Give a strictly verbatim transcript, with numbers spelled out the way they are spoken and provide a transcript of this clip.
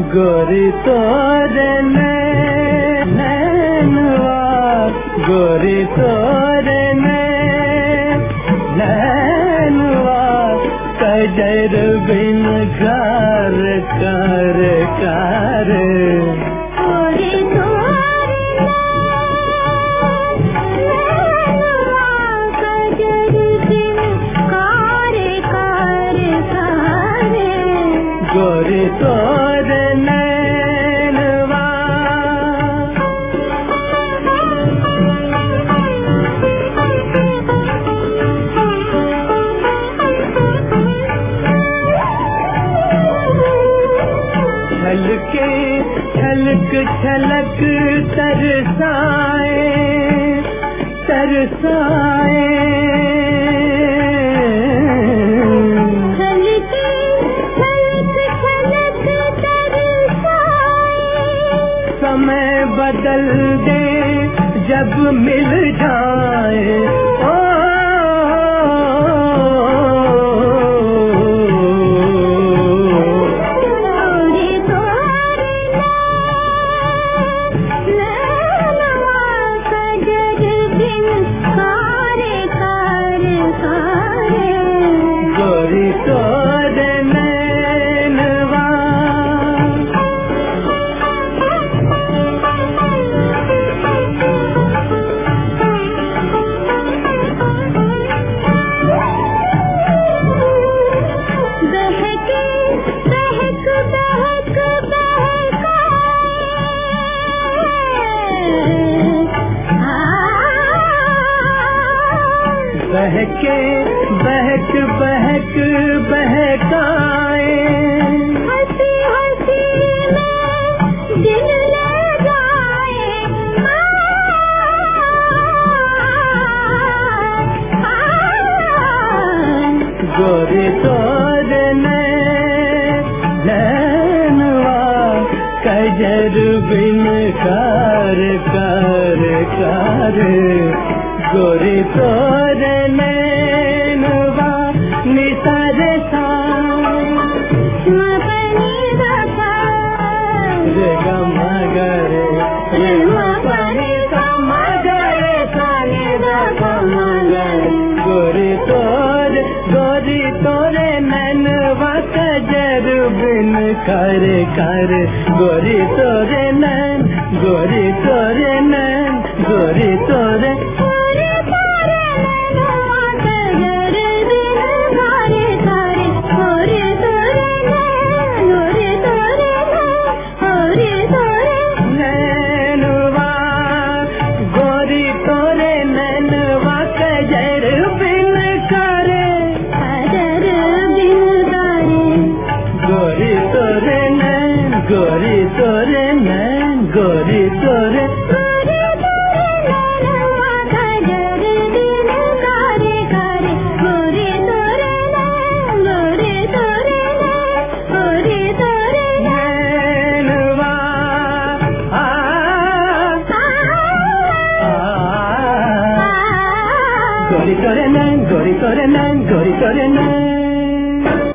गोरी तोरे नैनवा गोरी तोरे नैनवा कजर बिन कार कार कार गोरी तोरे नैनवा कजर बिन कार कार कार गोरी तोरे नैनवा छलके छलक छलक तरसाए तरसाए छलके छलक छलक तरसाए समय बदल दे जब मिल जाए ओ गोरी तोरे नैनवा कजर बिन कार कार कार गोरी तोरे नैनवा बहके बहक बहक बहके बहक बहक बहकाए हंसी हंसी में दिल ले जाए गोरी तोरे नैनवा कजर बिन कार कार कार गोरी तोरे नैनवा निसारे सा मपनी दफा रे ग म ग रे रे म प नि सा म ग रे सा नि द प म ग रे गोरी तोरे गोरी तोरे नैनवा कजर बिन कार कार गोरी तोरे नैन गोरी तोरे नैन गोरी तोरे गोरी तोरे नैनवा कजर बिन कार कार गोरी तोरे नैन गोरी तोरे नैन गोरी तोरे नैनवा गोरी तोरे नैनवा कजर बिन करे कजर बिन कार गोरी तोरे नैन गोरी तोरे नैन गोरी तोरे गोरी तोरे नैनवा कजर बिन कार कार गोरी तोरे नैन गोरी तोरे नैन गोरी तोरे नैनवा आ गोरी तोरे नैन गोरी तोरे नैन गोरी तोरे नैन